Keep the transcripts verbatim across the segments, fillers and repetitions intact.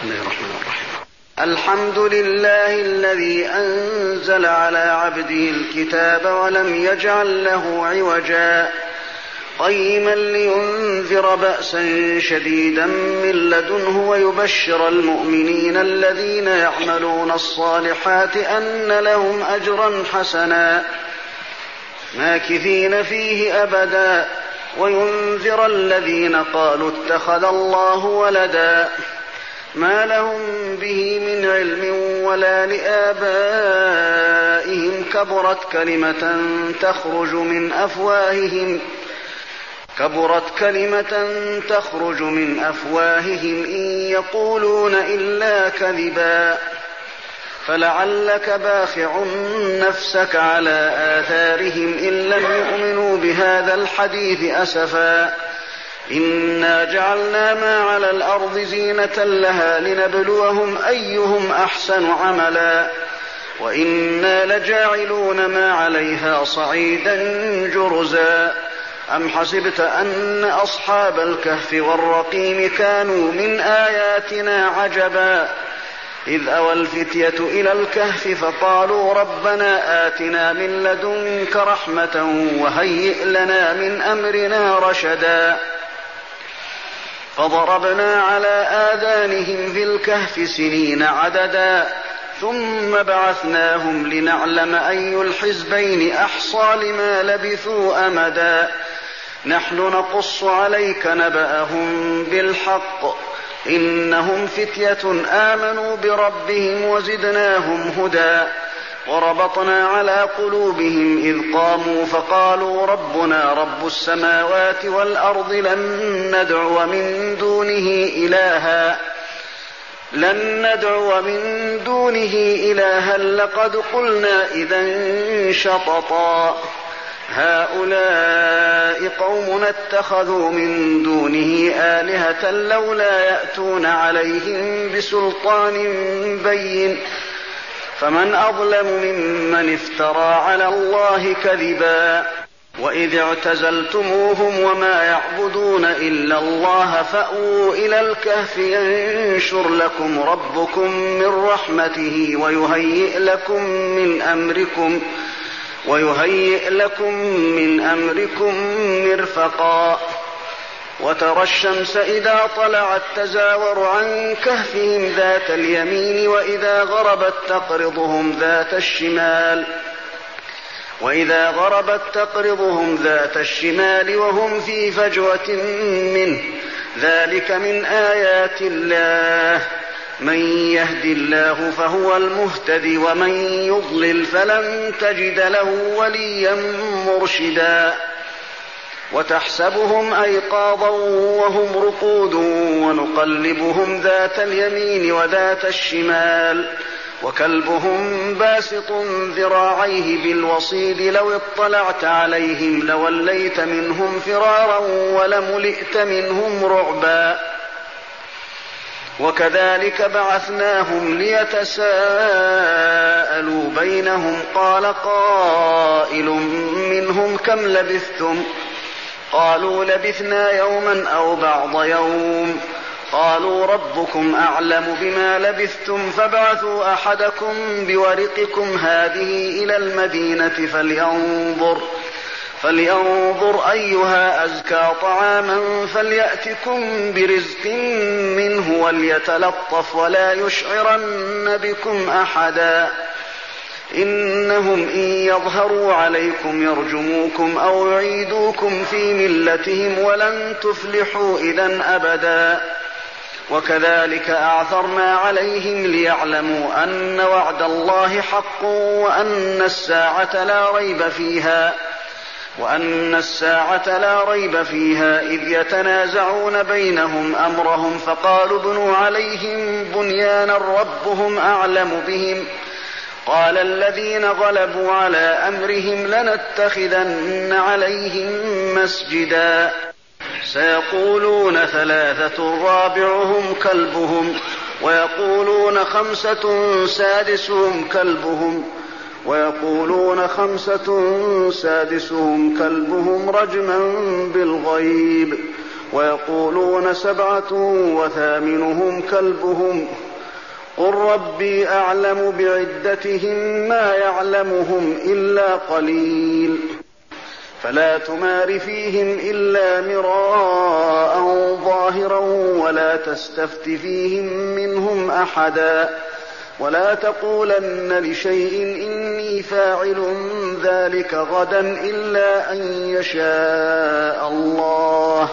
بسم الله الرحمن الرحيم. الحمد لله الذي أنزل على عبده الكتاب ولم يجعل له عوجا قيما لينذر بأسا شديدا من لدنه ويبشر المؤمنين الذين يعملون الصالحات أن لهم أجرا حسنا ماكثين فيه أبدا وينذر الذين قالوا اتخذ الله ولدا ما لهم به من علم ولا لآبائهم كبرت كلمة تخرج من أفواههم كبرت كلمة تخرج من أفواههم إن يقولون إلا كذبا فلعلك باخع نفسك على آثارهم إن لم يؤمنوا بهذا الحديث أسفا إنا جعلنا ما على الأرض زينة لها لنبلوهم أيهم أحسن عملا وإنا لجاعلون ما عليها صعيدا جرزا أم حسبت أن أصحاب الكهف والرقيم كانوا من آياتنا عجبا إذ أوى الفتية إلى الكهف فقالوا ربنا آتنا من لدنك رحمة وهيئ لنا من أمرنا رشدا فضربنا على آذانهم في الكهف سنين عددا ثم بعثناهم لنعلم أي الحزبين أحصى لما لبثوا أمدا نحن نقص عليك نبأهم بالحق إنهم فتية آمنوا بربهم وزدناهم هدى وربطنا على قلوبهم إذ قاموا فقالوا ربنا رب السماوات والأرض لن ندعو من دونه إلها لن ندعو من دونه إلها لقد قلنا إذا شططا هؤلاء قوم اتخذوا من دونه آلهة لولا يأتون عليهم بسلطان بين فمن أظلم ممن افترى على الله كذبا وإذ اعتزلتموهم وما يعبدون إلا الله فأووا إلى الكهف ينشر لكم ربكم من رحمته ويهيئ لكم من أمركم ويهيئ لكم من أمركم مرفقا وترى الشمس إذا طلعت تزاور عن كهفهم ذات اليمين وإذا غربت تقرضهم ذات الشمال وإذا غربت تقرضهم ذات الشمال وهم في فجوة منه ذلك من آيات الله من يهد الله فهو المهتدي ومن يضلل فلن تجد له وليا مرشدا وتحسبهم أيقاظا وهم رقود ونقلبهم ذات اليمين وذات الشمال وكلبهم باسط ذراعيه بالوصيد لو اطلعت عليهم لوليت منهم فرارا ولملئت منهم رعبا وكذلك بعثناهم ليتساءلوا بينهم قال قائل منهم كم لبثتم قالوا لبثنا يوما أو بعض يوم قالوا ربكم أعلم بما لبثتم فابعثوا أحدكم بورقكم هذه إلى المدينة فلينظر فلينظر أيها أزكى طعاما فليأتكم برزق منه وليتلطف ولا يشعرن بكم أحدا إنهم إن يظهروا عليكم يرجموكم أو يعيدوكم في ملتهم ولن تفلحوا إذن أبدا وكذلك أعثرنا عليهم ليعلموا أن وعد الله حق وأن الساعة لا ريب فيها وأن الساعة لا ريب فيها إذ يتنازعون بينهم أمرهم فقالوا ابنوا عليهم بنيانا ربهم أعلم بهم قال الذين غلبوا على أمرهم لنتخذن عليهم مسجدا سيقولون ثلاثة رابعهم كلبهم ويقولون خمسة سادسهم كلبهم ويقولون خمسة سادسهم كلبهم رجما بالغيب ويقولون سبعة وثامنهم كلبهم قل ربي أعلم بعدتهم ما يعلمهم إلا قليل فلا تمار فيهم إلا مراء ظاهرا ولا تستفت فيهم منهم أحدا ولا تقولن لشيء إني فاعل ذلك غدا إلا أن يشاء الله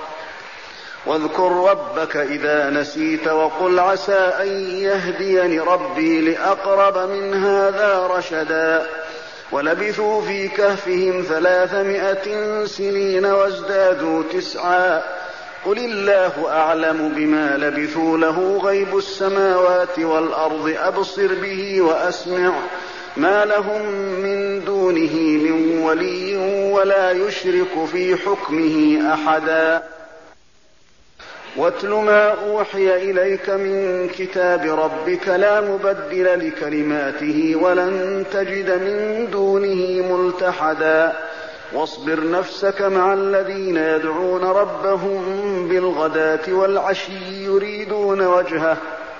واذكر ربك إذا نسيت وقل عسى أن يهديني ربي لأقرب من هذا رشدا ولبثوا في كهفهم ثلاثمائة سنين وازدادوا تسعا قل الله أعلم بما لبثوا له غيب السماوات والأرض أبصر به وأسمع ما لهم من دونه من ولي ولا يشرك في حكمه أحدا واتل ما أوحي إليك من كتاب ربك لا مبدل لكلماته ولن تجد من دونه ملتحدا واصبر نفسك مع الذين يدعون ربهم بالغداة والعشي يريدون وجهه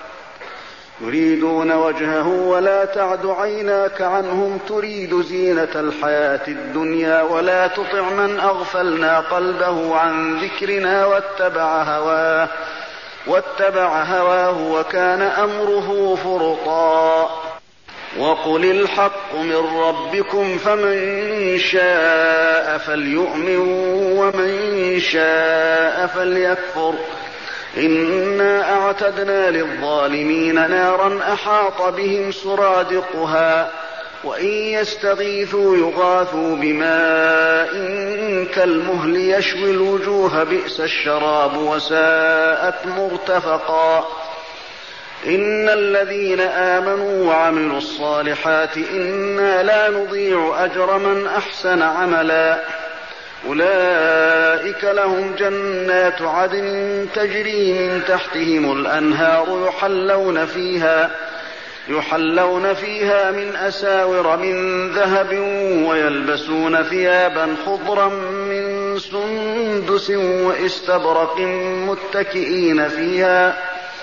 يريدون وجهه ولا تعد عيناك عنهم تريد زينة الحياة الدنيا ولا تطع من أغفلنا قلبه عن ذكرنا واتبع هواه واتبع هواه وكان أمره فرطا وقل الحق من ربكم فمن شاء فليؤمن ومن شاء فليكفر إنا أعتدنا للظالمين نارا أحاط بهم سرادقها وإن يستغيثوا يغاثوا بماء كالمهل يشوي الوجوه بئس الشراب وساءت مرتفقا إن الذين آمنوا وعملوا الصالحات إنا لا نضيع أجر من أحسن عملا أولئك لهم جنات عدن تجري من تحتهم الأنهار يحلون فيها يحلون فيها من أساور من ذهب ويلبسون ثيابا خضرا من سندس واستبرق متكئين فيها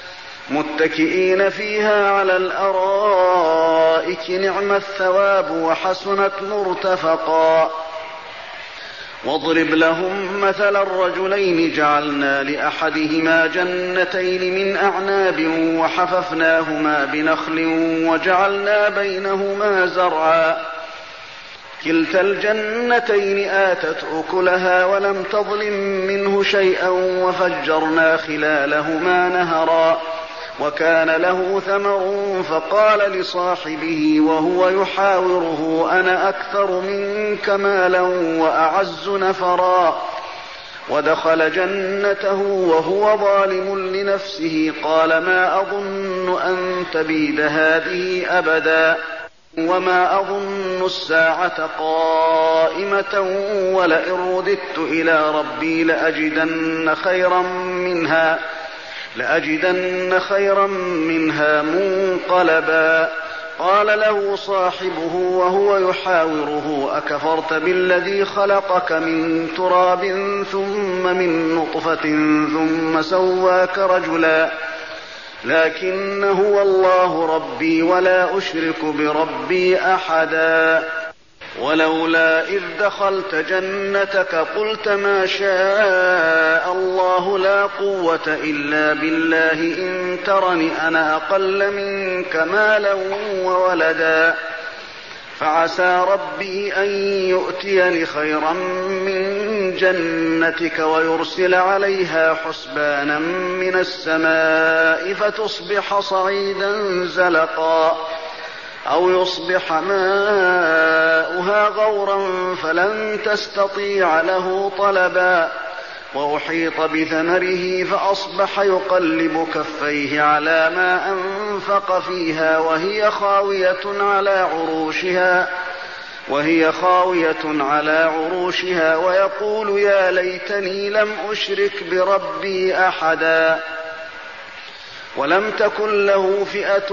متكئين فيها على الأرائك نعم الثواب وحسنت مرتفقا واضرب لهم مثل الرجلين جعلنا لأحدهما جنتين من أعناب وحففناهما بنخل وجعلنا بينهما زرعا كلتا الجنتين آتت أكلها ولم تظلم منه شيئا وفجرنا خلالهما نهرا وكان له ثمر فقال لصاحبه وهو يحاوره أنا أكثر منك مالا وأعز نفرا ودخل جنته وهو ظالم لنفسه قال ما أظن أن تبيد هذه أبدا وما أظن الساعة قائمة ولئن رددت إلى ربي لأجدن خيرا منها لأجدن خيرا منها منقلبا قال له صاحبه وهو يحاوره أكفرت بالذي خلقك من تراب ثم من نطفة ثم سواك رجلا لكن هو الله ربي ولا أشرك بربي أحدا ولولا إذ دخلت جنتك قلت ما شاء الله لا قوة إلا بالله إن ترني أنا أقل منك مالا وولدا فعسى ربي أن يؤتيني خيرا من جنتك ويرسل عليها حسبانا من السماء فتصبح صعيدا زلقا أو يصبح ماؤها غورا فلن تستطيع له طلبا وأحيط بثمره فأصبح يقلب كفيه على ما أنفق فيها وهي خاوية على عروشها وهي خاوية على عروشها ويقول يا ليتني لم أشرك بربي أحدا ولم تكن له فئة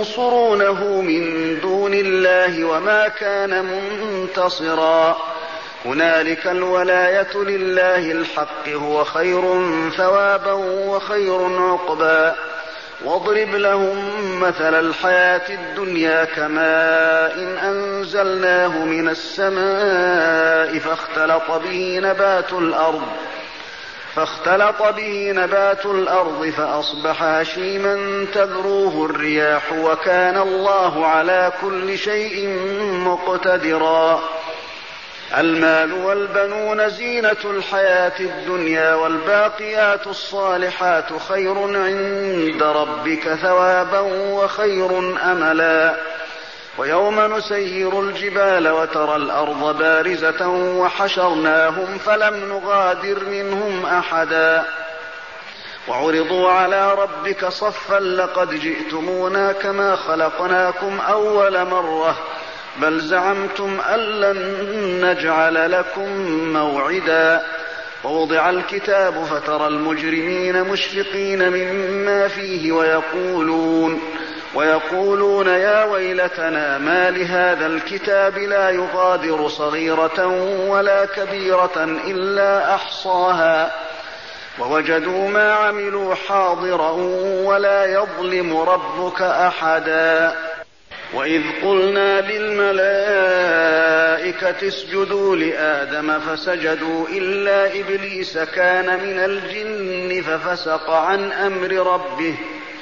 ينصرونه من دون الله وما كان منتصرا هنالك الولاية لله الحق هو خير ثوابا وخير عقبا. واضرب لهم مثل الحياة الدنيا كماء إن أنزلناه من السماء فاختلط به نبات الأرض فاختلط به نبات الأرض فأصبح هشيما تذروه الرياح وكان الله على كل شيء مقتدرا. المال والبنون زينة الحياة الدنيا والباقيات الصالحات خير عند ربك ثوابا وخير أملا. ويوم نسير الجبال وترى الأرض بارزة وحشرناهم فلم نغادر منهم أحدا وعرضوا على ربك صفا لقد جئتمونا كما خلقناكم أول مرة بل زعمتم أن لن نجعل لكم موعدا. ووضع الكتاب فترى المجرمين مشفقين مما فيه ويقولون ويقولون يا ويلتنا ما لهذا الكتاب لا يغادر صغيرة ولا كبيرة إلا أحصاها ووجدوا ما عملوا حاضرا ولا يظلم ربك أحدا. وإذ قلنا للملائكة اسجدوا لآدم فسجدوا إلا إبليس كان من الجن ففسق عن أمر ربه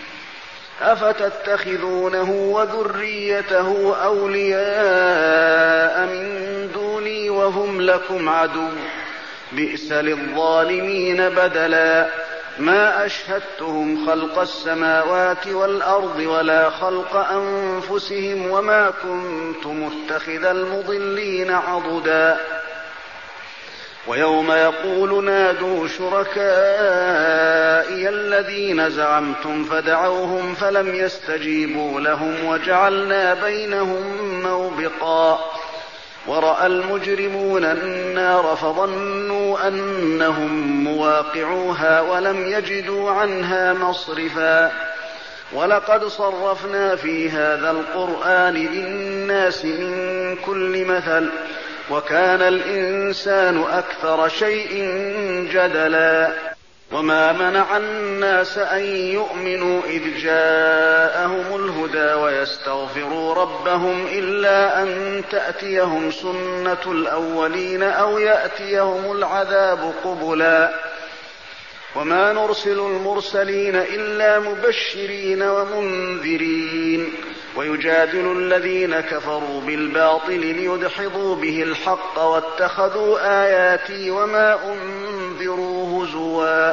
أفتتخذونه وذريته أولياء من دوني وهم لكم عدو بئس للظالمين بدلا. ما أشهدتهم خلق السماوات والأرض ولا خلق أنفسهم وما كنت متخذ المضلين عضدا. ويوم يقول نادوا شركائي الذين زعمتم فدعوهم فلم يستجيبوا لهم وجعلنا بينهم موبقا. ورأى المجرمون النار فظنوا أنهم مواقعوها ولم يجدوا عنها مصرفا. ولقد صرفنا في هذا القرآن للناس من كل مثل وكان الإنسان أكثر شيء جدلا. وما منع الناس أن يؤمنوا إذ جاءهم الهدى ويستغفروا ربهم إلا أن تأتيهم سنة الأولين أو يأتيهم العذاب قبلا. وما نرسل المرسلين إلا مبشرين ومنذرين ويجادل الذين كفروا بالباطل ليدحضوا به الحق واتخذوا آياتي وما أنذروا هزوا.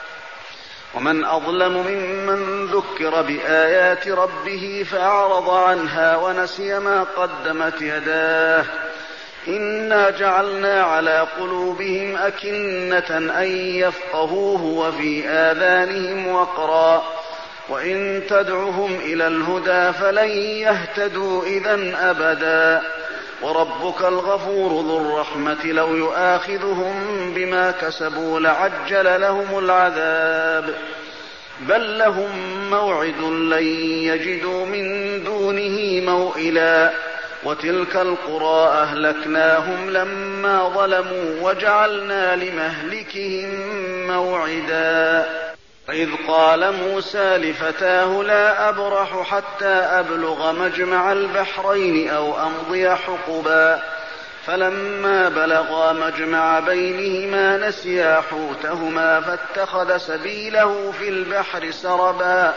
ومن أظلم ممن ذكر بآيات ربه فأعرض عنها ونسي ما قدمت يداه إنا جعلنا على قلوبهم أكنة أن يفقهوه وفي آذانهم وقرا وإن تدعهم إلى الهدى فلن يهتدوا إذا أبدا. وربك الغفور ذو الرحمة لو يؤاخذهم بما كسبوا لعجل لهم العذاب بل لهم موعد لن يجدوا من دونه موئلا. وتلك القرى أهلكناهم لما ظلموا وجعلنا لمهلكهم موعدا. إذ قال موسى لفتاه لا أبرح حتى أبلغ مجمع البحرين أو أمضي حقبا فلما بلغا مجمع بينهما نسيا حوتهما فاتخذ سبيله في البحر سربا.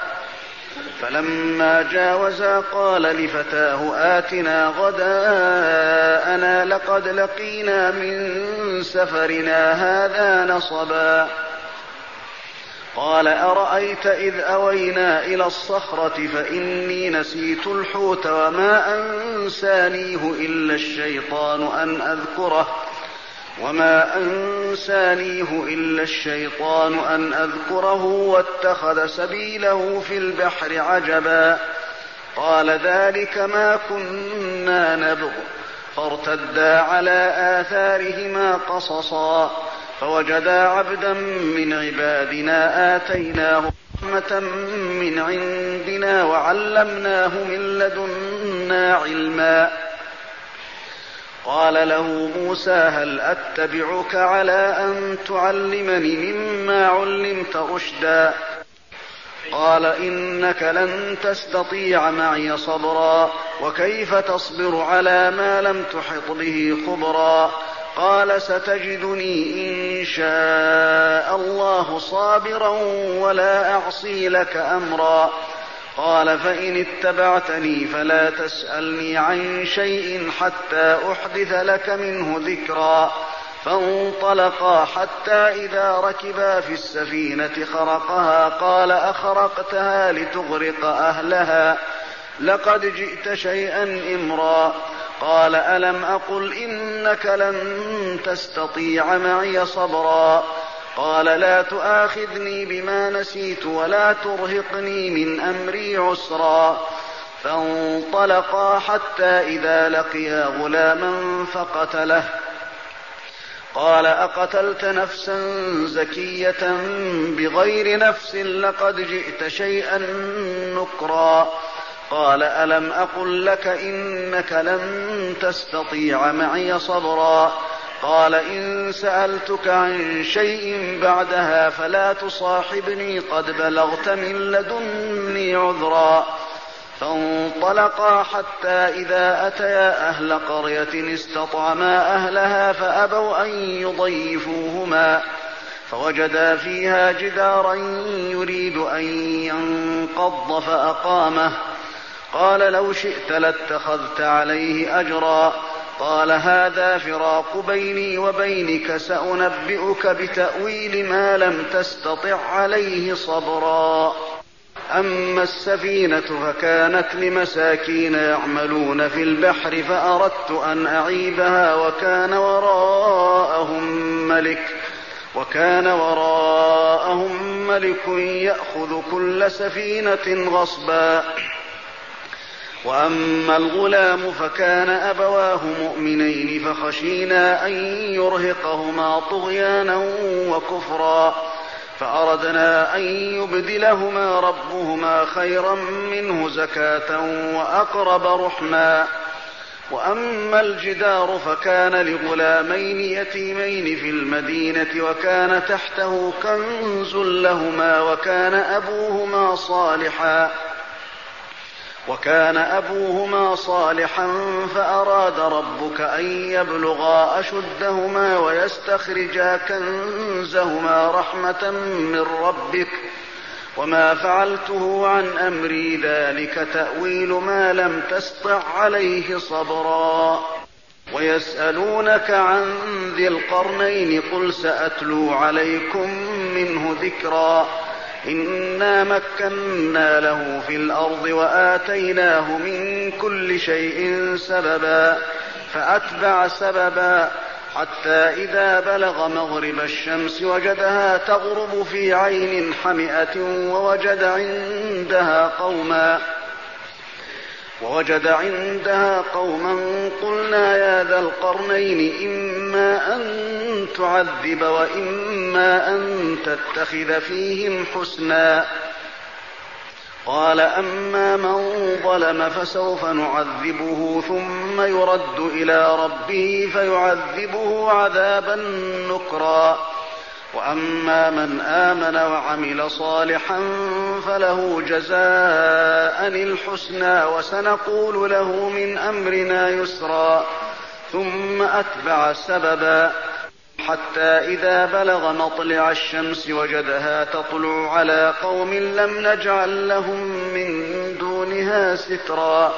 فلما جاوزا قال لفتاه آتنا غداءنا لقد لقينا من سفرنا هذا نصبا. قال أرأيت إذ أوينا إلى الصخرة فإني نسيت الحوت وما أنسانيه إلا الشيطان أن أذكره وما أنسانيه إلا الشيطان أن أذكره واتخذ سبيله في البحر عجبا. قال ذلك ما كنا نبغ فارتدا على آثارهما قصصا فوجدا عبدا من عبادنا آتيناه رحمة من عندنا وعلمناه من لدنا علما. قال له موسى هل أتبعك على أن تعلمني مما علمت رشدا قال إنك لن تستطيع معي صبرا وكيف تصبر على ما لم تحط به خبرا قال ستجدني إن شاء الله صابرا ولا أعصي لك أمرا قال فإن اتبعتني فلا تسألني عن شيء حتى أحدث لك منه ذكرا فانطلقا حتى إذا ركبا في السفينة خرقها قال أخرقتها لتغرق أهلها لقد جئت شيئا إمرا قال ألم أقل إنك لن تستطيع معي صبرا قال لا تؤاخذني بما نسيت ولا ترهقني من أمري عسرا فانطلقا حتى إذا لقيا غلاما فقتله قال أقتلت نفسا زكية بغير نفس لقد جئت شيئا نكرا قال ألم أقل لك إنك لن تستطيع معي صبرا قال إن سألتك عن شيء بعدها فلا تصاحبني قد بلغت من لدني عذرا فانطلقا حتى إذا أتيا أهل قرية استطعما أهلها فأبوا أن يضيفوهما فوجدا فيها جدارا يريد أن ينقض فأقامه قال لو شئت لاتخذت عليه أجرا قال هذا فراق بيني وبينك سأنبئك بتأويل ما لم تستطع عليه صبرا أما السفينة فكانت لمساكين يعملون في البحر فأردت أن أعيبها وكان وراءهم ملك وكان وراءهم ملك يأخذ كل سفينة غصبا وأما الغلام فكان أبواه مؤمنين فخشينا أن يرهقهما طغيانا وكفرا فأردنا أن يبدلهما ربهما خيرا منه زكاة وأقرب رحما وأما الجدار فكان لغلامين يتيمين في المدينة وكان تحته كنز لهما وكان أبوهما صالحا وكان أبوهما صالحا فأراد ربك أن يبلغا أشدهما ويستخرجا كنزهما رحمة من ربك وما فعلته عن أمري ذلك تأويل ما لم تسطع عليه صبرا ويسألونك عن ذي القرنين قل سأتلو عليكم منه ذكرا إنا مكنا له في الأرض وآتيناه من كل شيء سببا فأتبع سببا حتى إذا بلغ مغرب الشمس وجدها تغرب في عين حمئة ووجد عندها قوما ووجد عندها قوما قلنا يا ذا القرنين إما أن تعذب وإما أن تتخذ فيهم حسنا قال أما من ظلم فسوف نعذبه ثم يرد إلى ربه فيعذبه عذابا نكرا وأما من آمن وعمل صالحا فله جزاء الحسنى وسنقول له من أمرنا يسرا ثم أتبع سببا حتى إذا بلغ مطلع الشمس وجدها تطلع على قوم لم نجعل لهم من دونها سترا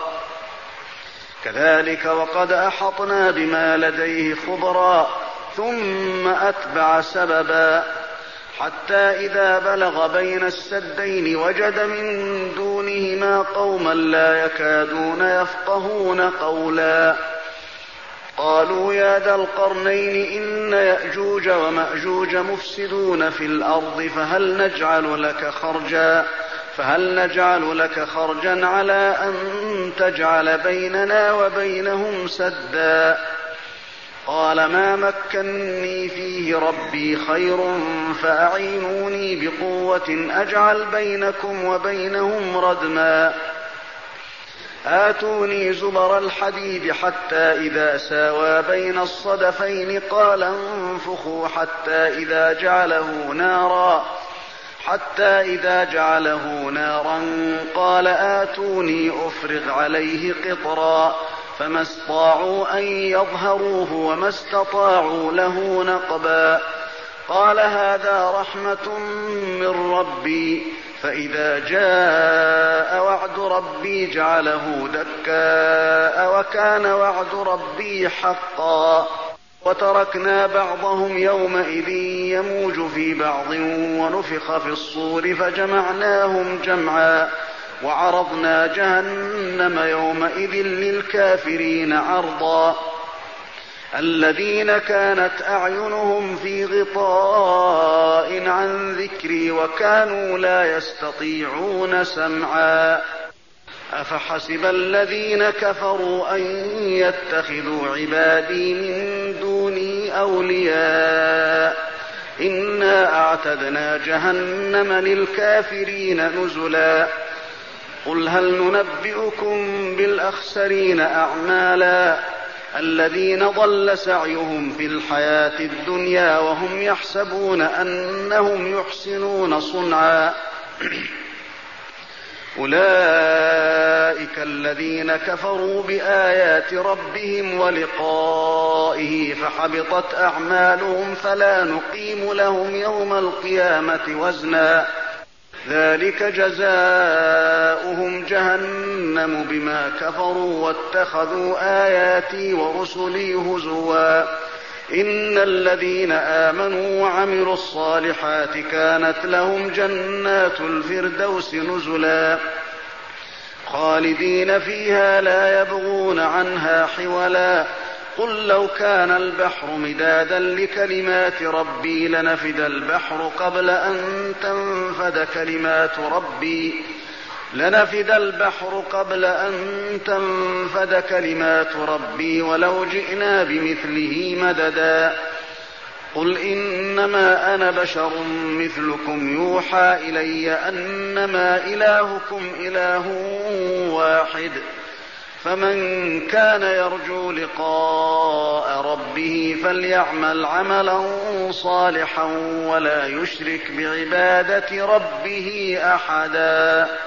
كذلك وقد أحطنا بما لديه خبرا ثم أتبع سببا حتى إذا بلغ بين السدين وجد من دونهما قوما لا يكادون يفقهون قولا قالوا يا ذا القرنين إن يأجوج ومأجوج مفسدون في الأرض فهل نجعل لك خرجا فهل نجعل لك خرجا على أن تجعل بيننا وبينهم سدا قال ما مكني فيه ربي خير فأعينوني بقوة أجعل بينكم وبينهم ردما آتوني زبر الحديد حتى إذا ساوى بين الصدفين قال انفخوا حتى إذا جعله نارا حتى إذا جعله نارا قال آتوني أفرغ عليه قطرا فما استطاعوا أن يظهروه وما استطاعوا له نقبا. قال هذا رحمة من ربي فإذا جاء وعد ربي جعله دكاء وكان وعد ربي حقا. وتركنا بعضهم يومئذ يموج في بعض ونفخ في الصور فجمعناهم جمعا وعرضنا جهنم يومئذ للكافرين عرضا. الذين كانت أعينهم في غطاء عن ذكري وكانوا لا يستطيعون سمعا. أفحسب الذين كفروا أن يتخذوا عبادي من دوني أولياء إنا أعتدنا جهنم للكافرين نزلا. قل هل ننبئكم بالأخسرين أعمالا الذين ضل سعيهم في الحياة الدنيا وهم يحسبون أنهم يحسنون صنعا. أولئك الذين كفروا بآيات ربهم ولقائه فحبطت أعمالهم فلا نقيم لهم يوم القيامة وزنا. ذلك جزاؤهم جهنم بما كفروا واتخذوا آياتي ورسلي هزوا. إن الذين آمنوا وعملوا الصالحات كانت لهم جنات الفردوس نزلا خالدين فيها لا يبغون عنها حولا. قل لو كان البحر مدادا لكلمات ربي لنفد البحر قبل أن تنفد كلمات ربي لنفد البحر قبل أن تنفد كلمات ربي ولو جئنا بمثله مددا. قل إنما أنا بشر مثلكم يوحى إلي أنما إلهكم إله واحد فمن كان يرجو لقاء ربه فليعمل عملا صالحا ولا يشرك بعبادة ربه أحدا.